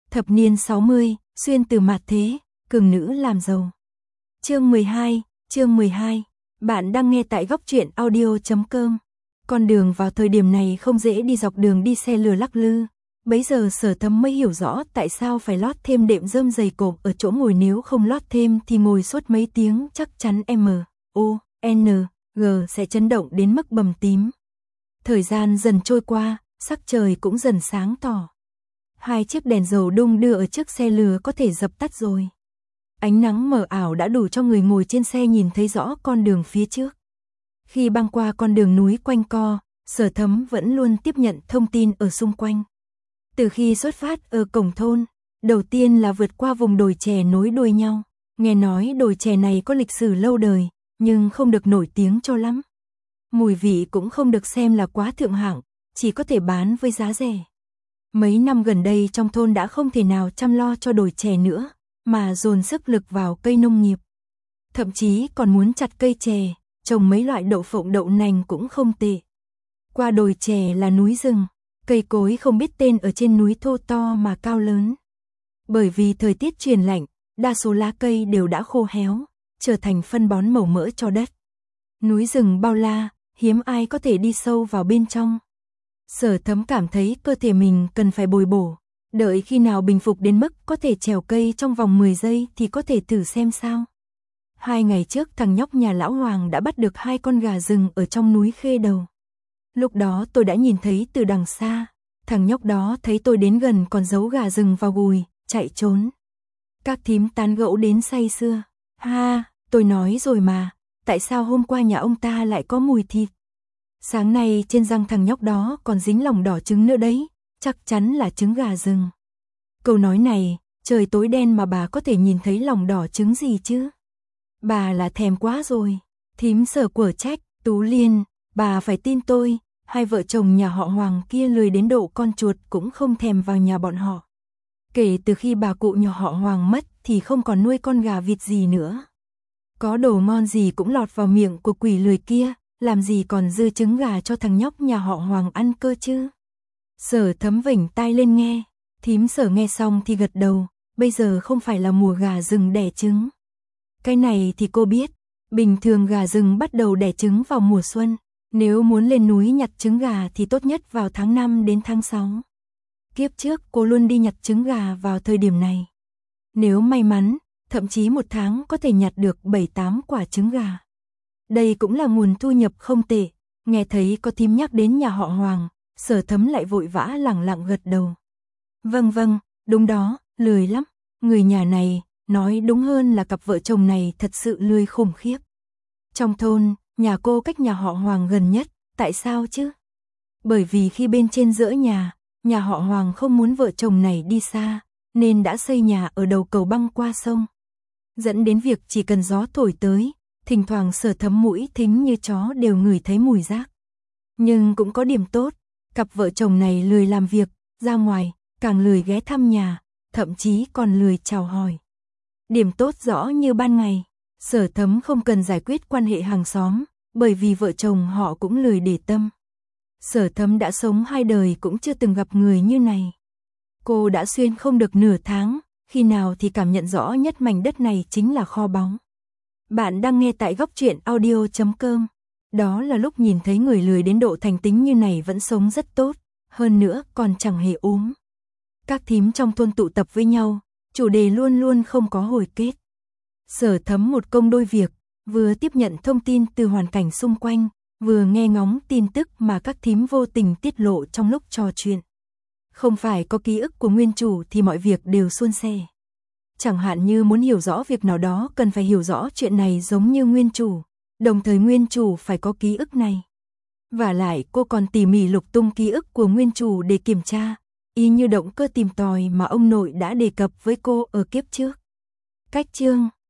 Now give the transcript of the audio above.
Thập niên 60, xuyên từ mạt thế, cường nữ làm giàu. Chương 12, bạn đang nghe tại góc truyện audio.com. Con đường vào thời điểm này không dễ đi, dọc đường đi xe lừa lắc lư. Bấy giờ Sở Thấm mới hiểu rõ tại sao phải lót thêm đệm rơm dày cộm ở chỗ ngồi, nếu không lót thêm thì ngồi suốt mấy tiếng chắc chắn M.O.N.G sẽ chấn động đến mức bầm tím. Thời gian dần trôi qua, sắc trời cũng dần sáng tỏ. 2 chiếc đèn dầu đung đưa ở trước xe lừa có thể dập tắt rồi. Ánh nắng mờ ảo đã đủ cho người ngồi trên xe nhìn thấy rõ con đường phía trước. Khi băng qua con đường núi quanh co, Sở Thấm vẫn luôn tiếp nhận thông tin ở xung quanh. Từ khi xuất phát ở cổng thôn, đầu tiên là vượt qua vùng đồi chè nối đuôi nhau. Nghe nói đồi chè này có lịch sử lâu đời, nhưng không được nổi tiếng cho lắm. Mùi vị cũng không được xem là quá thượng hạng, chỉ có thể bán với giá rẻ. Mấy năm gần đây trong thôn đã không thể nào chăm lo cho đồi chè nữa, mà dồn sức lực vào cây nông nghiệp. Thậm chí còn muốn chặt cây chè, trồng mấy loại đậu phộng đậu nành cũng không tệ. Qua đồi chè là núi rừng, cây cối không biết tên ở trên núi thô to mà cao lớn. Bởi vì thời tiết chuyển lạnh, đa số lá cây đều đã khô héo, trở thành phân bón màu mỡ cho đất. Núi rừng bao la, hiếm ai có thể đi sâu vào bên trong. Sở Thấm cảm thấy cơ thể mình cần phải bồi bổ, đợi khi nào bình phục đến mức có thể trèo cây trong vòng 10 giây thì có thể thử xem sao. 2 ngày trước thằng nhóc nhà lão Hoàng đã bắt được 2 con gà rừng ở trong núi Khê Đầu. Lúc đó tôi đã nhìn thấy từ đằng xa, thằng nhóc đó thấy tôi đến gần còn giấu gà rừng vào gùi, chạy trốn. Các thím tán gẫu đến say sưa. Ha, tôi nói rồi mà, tại sao hôm qua nhà ông ta lại có mùi thịt? Sáng nay trên răng thằng nhóc đó còn dính lòng đỏ trứng nữa đấy, chắc chắn là trứng gà rừng. Câu nói này, trời tối đen mà bà có thể nhìn thấy lòng đỏ trứng gì chứ? Bà là thèm quá rồi. Thím Sở quở trách, Tú Liên, bà phải tin tôi, 2 vợ chồng nhà họ Hoàng kia lười đến độ con chuột cũng không thèm vào nhà bọn họ. Kể từ khi bà cụ nhà họ Hoàng mất thì không còn nuôi con gà vịt gì nữa. Có đồ ngon gì cũng lọt vào miệng của quỷ lười kia, làm gì còn dư trứng gà cho thằng nhóc nhà họ Hoàng ăn cơ chứ. Sở Thấm vểnh tai lên nghe, thím Sở nghe xong thì gật đầu, bây giờ không phải là mùa gà rừng đẻ trứng. Cái này thì cô biết, bình thường gà rừng bắt đầu đẻ trứng vào mùa xuân, nếu muốn lên núi nhặt trứng gà thì tốt nhất vào tháng 5 đến tháng 6. Kiếp trước cô luôn đi nhặt trứng gà vào thời điểm này. Nếu may mắn, thậm chí 1 tháng có thể nhặt được 7-8 quả trứng gà. Đây cũng là nguồn thu nhập không tệ. Nghe thấy có thím nhắc đến nhà họ Hoàng, Sở Thấm lại vội vã lẳng lặng gật đầu. Vâng, đúng đó, lười lắm. Người nhà này, nói đúng hơn là cặp vợ chồng này thật sự lười khủng khiếp. Trong thôn, nhà cô cách nhà họ Hoàng gần nhất, tại sao chứ? Bởi vì khi bên trên dỡ nhà họ Hoàng không muốn vợ chồng này đi xa, nên đã xây nhà ở đầu cầu băng qua sông. Dẫn đến việc chỉ cần gió thổi tới, thỉnh thoảng Sở Thấm mũi thính như chó đều ngửi thấy mùi rác. Nhưng cũng có điểm tốt, cặp vợ chồng này lười làm việc, ra ngoài, càng lười ghé thăm nhà, thậm chí còn lười chào hỏi. Điểm tốt rõ như ban ngày, Sở Thấm không cần giải quyết quan hệ hàng xóm, bởi vì vợ chồng họ cũng lười để tâm. Sở Thấm đã sống 2 đời cũng chưa từng gặp người như này. Cô đã xuyên không được nửa tháng, khi nào thì cảm nhận rõ nhất mảnh đất này chính là kho báu. Bạn đang nghe tại góc truyện audio.com. Đó là lúc nhìn thấy người lười đến độ thành tính như này vẫn sống rất tốt, hơn nữa còn chẳng hề ốm. Các thím trong thôn tụ tập với nhau, chủ đề luôn luôn không có hồi kết. Sở Thấm một công đôi việc, vừa tiếp nhận thông tin từ hoàn cảnh xung quanh, vừa nghe ngóng tin tức mà các thím vô tình tiết lộ trong lúc trò chuyện. Không phải có ký ức của nguyên chủ thì mọi việc đều suôn sẻ. Chẳng hạn như muốn hiểu rõ việc nào đó cần phải hiểu rõ chuyện này giống như nguyên chủ, đồng thời nguyên chủ phải có ký ức này. Vả lại cô còn tỉ mỉ lục tung ký ức của nguyên chủ để kiểm tra, y như động cơ tìm tòi mà ông nội đã đề cập với cô ở kiếp trước. Cách chương